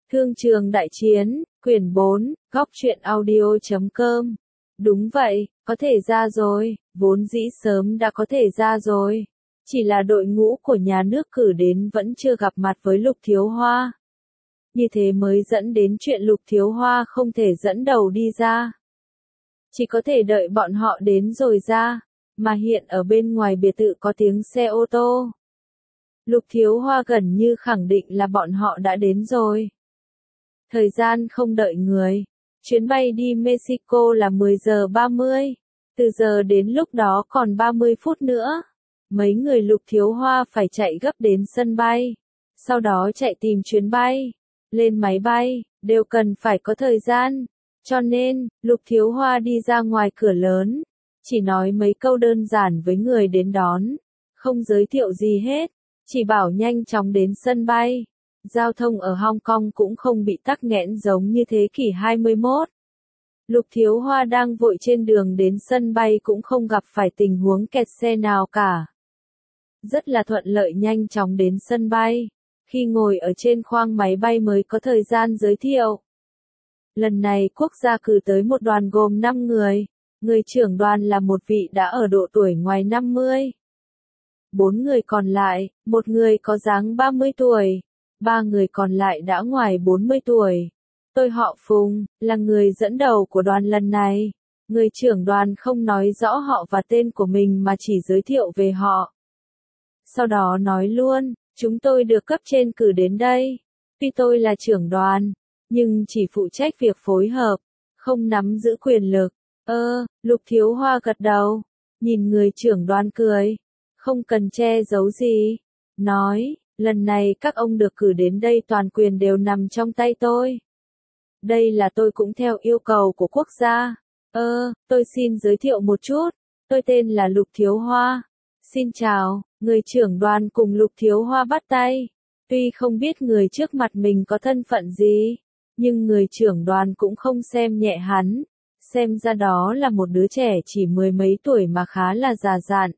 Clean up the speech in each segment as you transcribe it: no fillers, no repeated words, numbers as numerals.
Thương trường đại chiến, quyển 4, góc truyện audio.com. Đúng vậy, có thể ra rồi, vốn dĩ sớm đã có thể ra rồi. Chỉ là đội ngũ của nhà nước cử đến vẫn chưa gặp mặt với Lục Thiếu Hoa. Như thế mới dẫn đến chuyện Lục Thiếu Hoa không thể dẫn đầu đi ra. Chỉ có thể đợi bọn họ đến rồi ra, mà hiện ở bên ngoài biệt thự có tiếng xe ô tô. Lục Thiếu Hoa gần như khẳng định là bọn họ đã đến rồi. Thời gian không đợi người. Chuyến bay đi Mexico là 10 giờ 30. Từ giờ đến lúc đó còn 30 phút nữa. Mấy người Lục Thiếu Hoa phải chạy gấp đến sân bay. Sau đó chạy tìm chuyến bay. Lên máy bay, đều cần phải có thời gian. Cho nên, Lục Thiếu Hoa đi ra ngoài cửa lớn. Chỉ nói mấy câu đơn giản với người đến đón. Không giới thiệu gì hết. Chỉ bảo nhanh chóng đến sân bay. Giao thông ở Hong Kong cũng không bị tắc nghẽn giống như thế kỷ 21. Lục Thiếu Hoa đang vội trên đường đến sân bay cũng không gặp phải tình huống kẹt xe nào cả. Rất là thuận lợi nhanh chóng đến sân bay. Khi ngồi ở trên khoang máy bay mới có thời gian giới thiệu. Lần này quốc gia cử tới một đoàn gồm 5 người. Người trưởng đoàn là một vị đã ở độ tuổi ngoài 50. 4 người còn lại, một người có dáng 30 tuổi. 3 người còn lại đã ngoài 40 tuổi. Tôi họ Phùng, là người dẫn đầu của đoàn lần này. Người trưởng đoàn không nói rõ họ và tên của mình mà chỉ giới thiệu về họ. Sau đó nói luôn, chúng tôi được cấp trên cử đến đây. Tuy tôi là trưởng đoàn, nhưng chỉ phụ trách việc phối hợp, không nắm giữ quyền lực. Lục Thiếu Hoa gật đầu, nhìn người trưởng đoàn cười. Không cần che giấu gì. Nói, lần này các ông được cử đến đây toàn quyền đều nằm trong tay tôi. Đây là tôi cũng theo yêu cầu của quốc gia. Tôi xin giới thiệu một chút. Tôi tên là Lục Thiếu Hoa. Xin chào, người trưởng đoàn cùng Lục Thiếu Hoa bắt tay. Tuy không biết người trước mặt mình có thân phận gì, nhưng người trưởng đoàn cũng không xem nhẹ hắn. Xem ra đó là một đứa trẻ chỉ mười mấy tuổi mà khá là già dặn.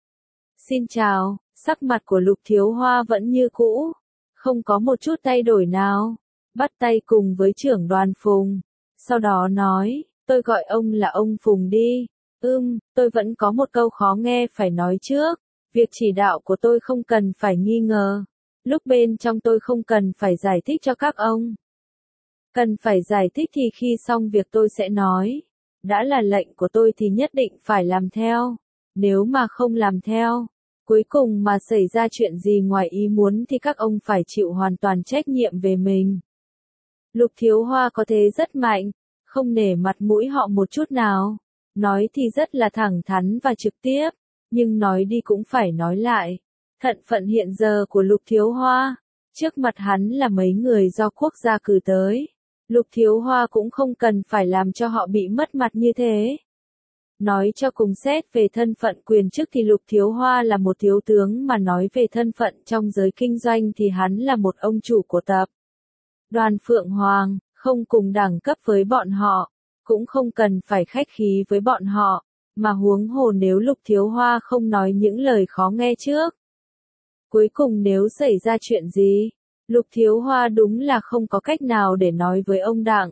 Xin chào, sắc mặt của Lục Thiếu Hoa vẫn như cũ, không có một chút thay đổi nào. Bắt tay cùng với trưởng đoàn Phùng, sau đó nói, tôi gọi ông là ông Phùng đi. Tôi vẫn có một câu khó nghe phải nói trước, việc chỉ đạo của tôi không cần phải nghi ngờ. Lúc bên trong tôi không cần phải giải thích cho các ông. Cần phải giải thích thì khi xong việc tôi sẽ nói. Đã là lệnh của tôi thì nhất định phải làm theo. Nếu mà không làm theo, cuối cùng mà xảy ra chuyện gì ngoài ý muốn thì các ông phải chịu hoàn toàn trách nhiệm về mình. Lục Thiếu Hoa có thế rất mạnh, không nể mặt mũi họ một chút nào. Nói thì rất là thẳng thắn và trực tiếp, nhưng nói đi cũng phải nói lại. Thân phận hiện giờ của Lục Thiếu Hoa, trước mặt hắn là mấy người do quốc gia cử tới. Lục Thiếu Hoa cũng không cần phải làm cho họ bị mất mặt như thế. Nói cho cùng xét về thân phận quyền chức thì Lục Thiếu Hoa là một thiếu tướng, mà nói về thân phận trong giới kinh doanh thì hắn là một ông chủ của tập đoàn Phượng Hoàng, không cùng đẳng cấp với bọn họ, cũng không cần phải khách khí với bọn họ, mà huống hồ nếu Lục Thiếu Hoa không nói những lời khó nghe trước. Cuối cùng nếu xảy ra chuyện gì, Lục Thiếu Hoa đúng là không có cách nào để nói với ông Đặng.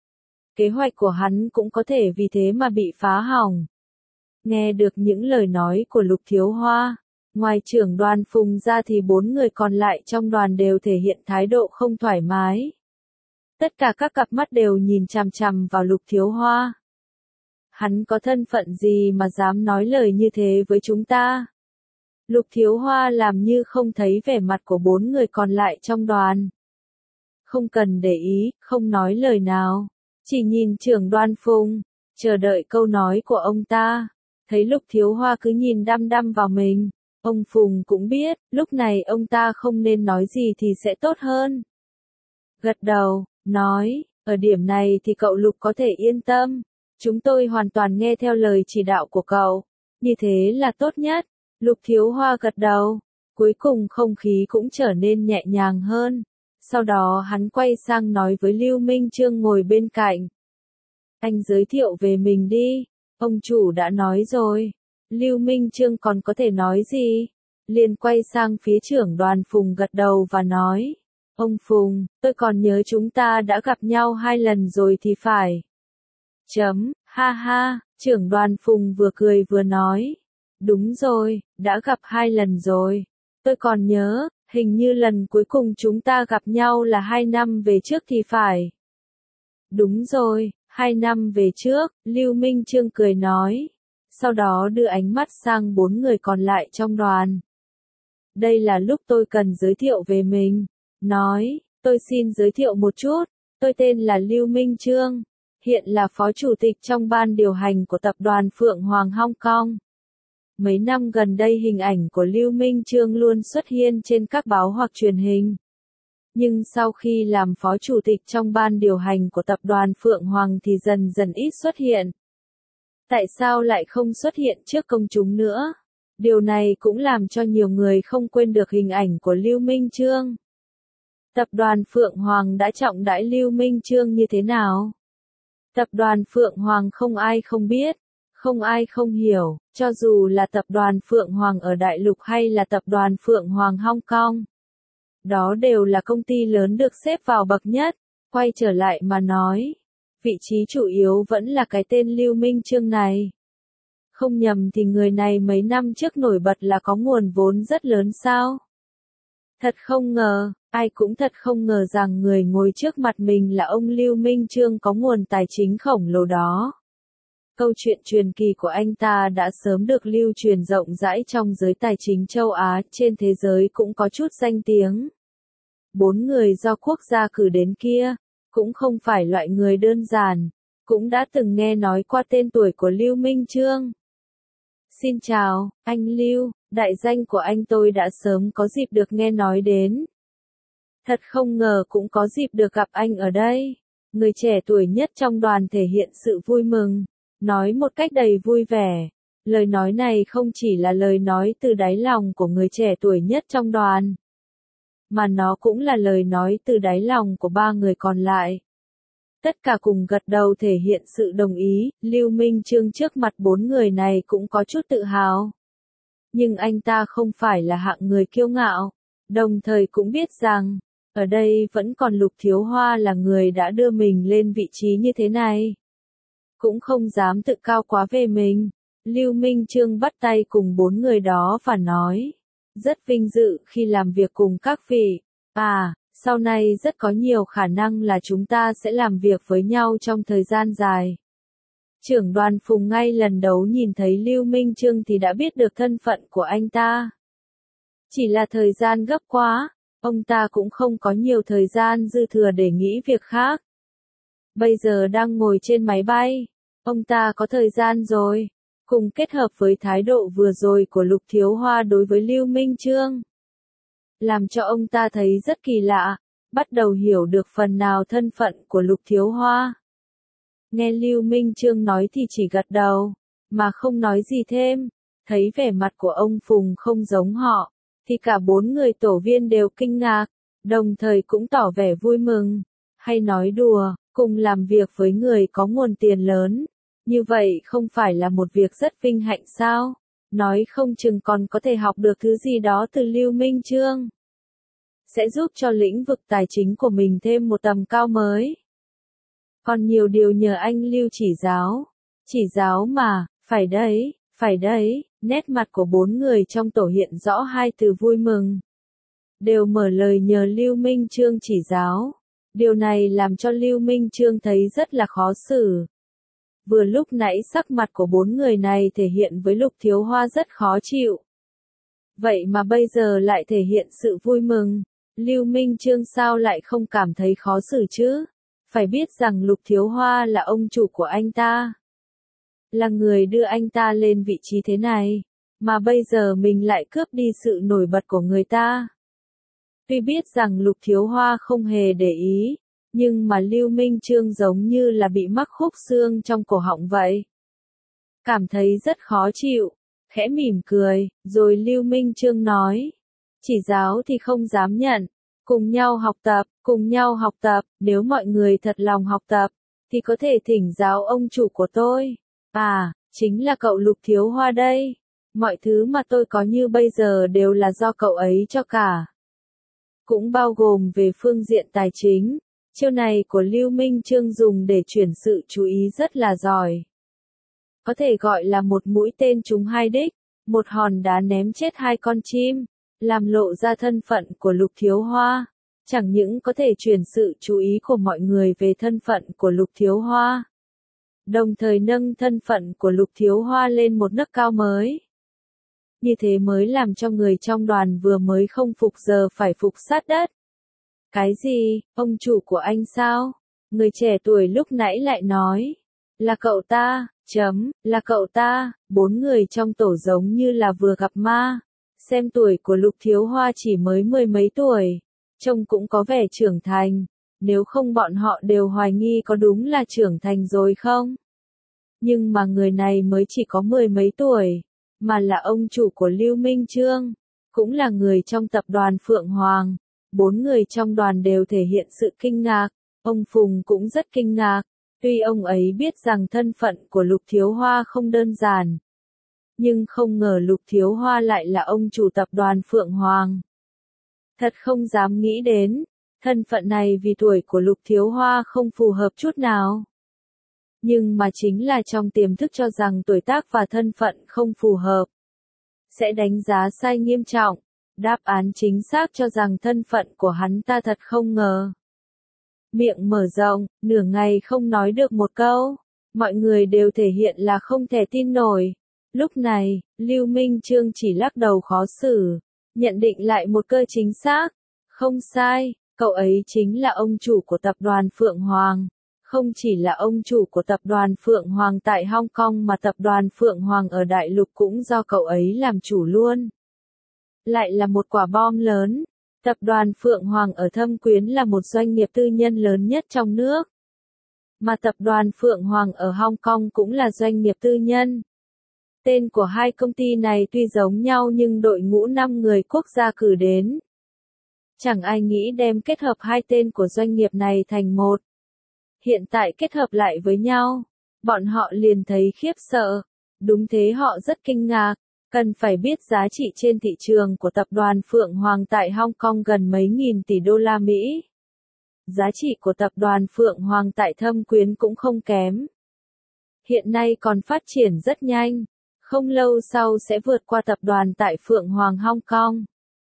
Kế hoạch của hắn cũng có thể vì thế mà bị phá hỏng. Nghe được những lời nói của Lục Thiếu Hoa, ngoài trưởng đoàn Phùng ra thì 4 người còn lại trong đoàn đều thể hiện thái độ không thoải mái. Tất cả các cặp mắt đều nhìn chằm chằm vào Lục Thiếu Hoa. Hắn có thân phận gì mà dám nói lời như thế với chúng ta? Lục Thiếu Hoa làm như không thấy vẻ mặt của 4 người còn lại trong đoàn. Không cần để ý, không nói lời nào. Chỉ nhìn trưởng đoàn Phùng, chờ đợi câu nói của ông ta. Thấy Lục Thiếu Hoa cứ nhìn đăm đăm vào mình, ông Phùng cũng biết, lúc này ông ta không nên nói gì thì sẽ tốt hơn. Gật đầu, nói, ở điểm này thì cậu Lục có thể yên tâm. Chúng tôi hoàn toàn nghe theo lời chỉ đạo của cậu. Như thế là tốt nhất. Lục Thiếu Hoa gật đầu. Cuối cùng không khí cũng trở nên nhẹ nhàng hơn. Sau đó hắn quay sang nói với Lưu Minh Chương ngồi bên cạnh. Anh giới thiệu về mình đi. Ông chủ đã nói rồi. Lưu Minh Chương còn có thể nói gì? Liền quay sang phía trưởng đoàn Phùng gật đầu và nói. Ông Phùng, tôi còn nhớ chúng ta đã gặp nhau 2 lần rồi thì phải. Ha ha, trưởng đoàn Phùng vừa cười vừa nói. Đúng rồi, đã gặp 2 lần rồi. Tôi còn nhớ, hình như lần cuối cùng chúng ta gặp nhau là 2 năm về trước thì phải. Đúng rồi, 2 năm về trước, Lưu Minh Chương cười nói. Sau đó đưa ánh mắt sang 4 người còn lại trong đoàn. Đây là lúc tôi cần giới thiệu về mình. Nói, tôi xin giới thiệu một chút. Tôi tên là Lưu Minh Chương. Hiện là phó chủ tịch trong ban điều hành của tập đoàn Phượng Hoàng Hong Kong. Mấy năm gần đây hình ảnh của Lưu Minh Chương luôn xuất hiện trên các báo hoặc truyền hình. Nhưng sau khi làm phó chủ tịch trong ban điều hành của tập đoàn Phượng Hoàng thì dần dần ít xuất hiện. Tại sao lại không xuất hiện trước công chúng nữa? Điều này cũng làm cho nhiều người không quên được hình ảnh của Lưu Minh Chương. Tập đoàn Phượng Hoàng đã trọng đãi Lưu Minh Chương như thế nào? Tập đoàn Phượng Hoàng không ai không biết, không ai không hiểu, cho dù là tập đoàn Phượng Hoàng ở Đại Lục hay là tập đoàn Phượng Hoàng Hong Kong. Đó đều là công ty lớn được xếp vào bậc nhất. Quay trở lại mà nói, vị trí chủ yếu vẫn là cái tên Lưu Minh Chương này. Không nhầm thì người này mấy năm trước nổi bật là có nguồn vốn rất lớn sao? Thật không ngờ, ai cũng thật không ngờ rằng người ngồi trước mặt mình là ông Lưu Minh Chương có nguồn tài chính khổng lồ đó. Câu chuyện truyền kỳ của anh ta đã sớm được lưu truyền rộng rãi trong giới tài chính châu Á, trên thế giới cũng có chút danh tiếng. 4 người do quốc gia cử đến kia, cũng không phải loại người đơn giản, cũng đã từng nghe nói qua tên tuổi của Lưu Minh Chương. Xin chào, anh Lưu, đại danh của anh tôi đã sớm có dịp được nghe nói đến. Thật không ngờ cũng có dịp được gặp anh ở đây. Người trẻ tuổi nhất trong đoàn thể hiện sự vui mừng, nói một cách đầy vui vẻ. Lời nói này không chỉ là lời nói từ đáy lòng của người trẻ tuổi nhất trong đoàn, mà nó cũng là lời nói từ đáy lòng của 3 người còn lại. Tất cả cùng gật đầu thể hiện sự đồng ý, Lưu Minh Chương trước mặt 4 người này cũng có chút tự hào. Nhưng anh ta không phải là hạng người kiêu ngạo, đồng thời cũng biết rằng, ở đây vẫn còn Lục Thiếu Hoa là người đã đưa mình lên vị trí như thế này. Cũng không dám tự cao quá về mình, Lưu Minh Chương bắt tay cùng 4 người đó và nói, rất vinh dự khi làm việc cùng các vị, sau này rất có nhiều khả năng là chúng ta sẽ làm việc với nhau trong thời gian dài. Trưởng đoàn Phùng ngay lần đầu nhìn thấy Lưu Minh Chương thì đã biết được thân phận của anh ta. Chỉ là thời gian gấp quá, ông ta cũng không có nhiều thời gian dư thừa để nghĩ việc khác. Bây giờ đang ngồi trên máy bay, ông ta có thời gian rồi, cùng kết hợp với thái độ vừa rồi của Lục Thiếu Hoa đối với Lưu Minh Chương, làm cho ông ta thấy rất kỳ lạ, bắt đầu hiểu được phần nào thân phận của Lục Thiếu Hoa. Nghe Lưu Minh Chương nói thì chỉ gật đầu, mà không nói gì thêm. Thấy vẻ mặt của ông Phùng không giống họ, thì cả 4 người tổ viên đều kinh ngạc, đồng thời cũng tỏ vẻ vui mừng. Hay nói đùa, cùng làm việc với người có nguồn tiền lớn, như vậy không phải là một việc rất vinh hạnh sao? Nói không chừng còn có thể học được thứ gì đó từ Lưu Minh Chương, sẽ giúp cho lĩnh vực tài chính của mình thêm một tầm cao mới. Còn nhiều điều nhờ anh Lưu chỉ giáo mà, phải đấy, nét mặt của 4 người trong tổ hiện rõ 2 từ vui mừng. Đều mở lời nhờ Lưu Minh Chương chỉ giáo. Điều này làm cho Lưu Minh Chương thấy rất là khó xử. Vừa lúc nãy sắc mặt của 4 người này thể hiện với Lục Thiếu Hoa rất khó chịu. Vậy mà bây giờ lại thể hiện sự vui mừng. Lưu Minh Chương sao lại không cảm thấy khó xử chứ? Phải biết rằng Lục Thiếu Hoa là ông chủ của anh ta, là người đưa anh ta lên vị trí thế này, mà bây giờ mình lại cướp đi sự nổi bật của người ta. Tuy biết rằng Lục Thiếu Hoa không hề để ý, nhưng mà Lưu Minh Chương giống như là bị mắc khúc xương trong cổ họng vậy. Cảm thấy rất khó chịu, khẽ mỉm cười, rồi Lưu Minh Chương nói, chỉ giáo thì không dám nhận, cùng nhau học tập, nếu mọi người thật lòng học tập, thì có thể thỉnh giáo ông chủ của tôi. Chính là cậu Lục Thiếu Hoa đây. Mọi thứ mà tôi có như bây giờ đều là do cậu ấy cho cả. cũng bao gồm về phương diện tài chính. Chiêu này của Lưu Minh Chương dùng để chuyển sự chú ý rất là giỏi. Có thể gọi là một mũi tên trúng hai đích, một hòn đá ném chết hai con chim, làm lộ ra thân phận của Lục Thiếu Hoa. Chẳng những có thể chuyển sự chú ý của mọi người về thân phận của Lục Thiếu Hoa, đồng thời nâng thân phận của Lục Thiếu Hoa lên một nấc cao mới. Như thế mới làm cho người trong đoàn vừa mới không phục giờ phải phục sát đất. Cái gì, ông chủ của anh sao? Người trẻ tuổi lúc nãy lại nói. Là cậu ta, là cậu ta, bốn người trong tổ giống như là vừa gặp ma. Xem tuổi của Lục Thiếu Hoa chỉ mới mười mấy tuổi, trông cũng có vẻ trưởng thành, nếu không bọn họ đều hoài nghi có đúng là trưởng thành rồi không? Nhưng mà người này mới chỉ có mười mấy tuổi, mà là ông chủ của Lưu Minh Chương, cũng là người trong tập đoàn Phượng Hoàng. Bốn người trong đoàn đều thể hiện sự kinh ngạc, ông Phùng cũng rất kinh ngạc, tuy ông ấy biết rằng thân phận của Lục Thiếu Hoa không đơn giản. Nhưng không ngờ Lục Thiếu Hoa lại là ông chủ tập đoàn Phượng Hoàng. Thật không dám nghĩ đến, thân phận này vì tuổi của Lục Thiếu Hoa không phù hợp chút nào. Nhưng mà chính là trong tiềm thức cho rằng tuổi tác và thân phận không phù hợp, sẽ đánh giá sai nghiêm trọng. Đáp án chính xác cho rằng thân phận của hắn ta thật không ngờ. Miệng mở rộng, nửa ngày không nói được một câu, mọi người đều thể hiện là không thể tin nổi. Lúc này, Lưu Minh Chương chỉ lắc đầu khó xử, nhận định lại một cơ chính xác. Không sai, cậu ấy chính là ông chủ của tập đoàn Phượng Hoàng. Không chỉ là ông chủ của tập đoàn Phượng Hoàng tại Hong Kong mà tập đoàn Phượng Hoàng ở Đại Lục cũng do cậu ấy làm chủ luôn. Lại là một quả bom lớn. Tập đoàn Phượng Hoàng ở Thâm Quyến là một doanh nghiệp tư nhân lớn nhất trong nước. Mà tập đoàn Phượng Hoàng ở Hong Kong cũng là doanh nghiệp tư nhân. Tên của hai công ty này tuy giống nhau nhưng đội ngũ 5 người quốc gia cử đến. Chẳng ai nghĩ đem kết hợp hai tên của doanh nghiệp này thành một. Hiện tại kết hợp lại với nhau, bọn họ liền thấy khiếp sợ. Đúng thế, họ rất kinh ngạc. Cần phải biết giá trị trên thị trường của tập đoàn Phượng Hoàng tại Hong Kong gần mấy nghìn tỷ đô la Mỹ. Giá trị của tập đoàn Phượng Hoàng tại Thâm Quyến cũng không kém. Hiện nay còn phát triển rất nhanh, không lâu sau sẽ vượt qua tập đoàn tại Phượng Hoàng Hong Kong.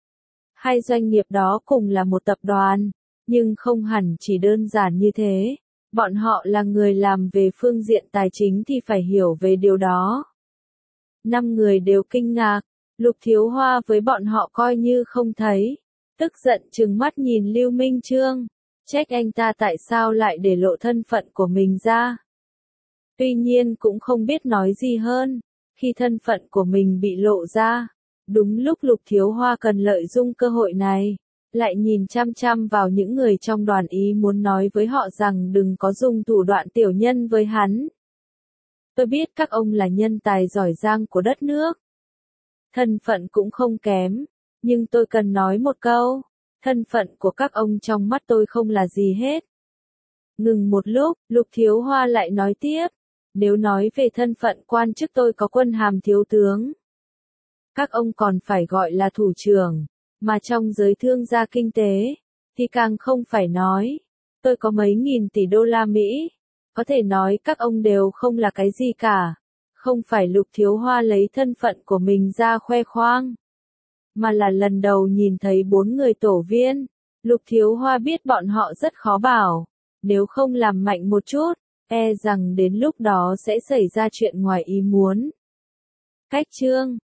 Hai doanh nghiệp đó cùng là một tập đoàn, nhưng không hẳn chỉ đơn giản như thế. Bọn họ là người làm về phương diện tài chính thì phải hiểu về điều đó. 5 người đều kinh ngạc, Lục Thiếu Hoa với bọn họ coi như không thấy. Tức giận trừng mắt nhìn Lưu Minh Chương, trách anh ta tại sao lại để lộ thân phận của mình ra. Tuy nhiên cũng không biết nói gì hơn, khi thân phận của mình bị lộ ra. Đúng lúc Lục Thiếu Hoa cần lợi dụng cơ hội này, lại nhìn chăm chăm vào những người trong đoàn ý muốn nói với họ rằng đừng có dùng thủ đoạn tiểu nhân với hắn. Tôi biết các ông là nhân tài giỏi giang của đất nước. Thân phận cũng không kém, nhưng tôi cần nói một câu, thân phận của các ông trong mắt tôi không là gì hết. Ngừng một lúc, Lục Thiếu Hoa lại nói tiếp, nếu nói về thân phận quan chức tôi có quân hàm thiếu tướng. Các ông còn phải gọi là thủ trưởng, mà trong giới thương gia kinh tế, thì càng không phải nói. Tôi có mấy nghìn tỷ đô la Mỹ. Có thể nói các ông đều không là cái gì cả. Không phải Lục Thiếu Hoa lấy thân phận của mình ra khoe khoang, mà là lần đầu nhìn thấy 4 người tổ viên. Lục Thiếu Hoa biết bọn họ rất khó bảo. Nếu không làm mạnh một chút, e rằng đến lúc đó sẽ xảy ra chuyện ngoài ý muốn. Cách chương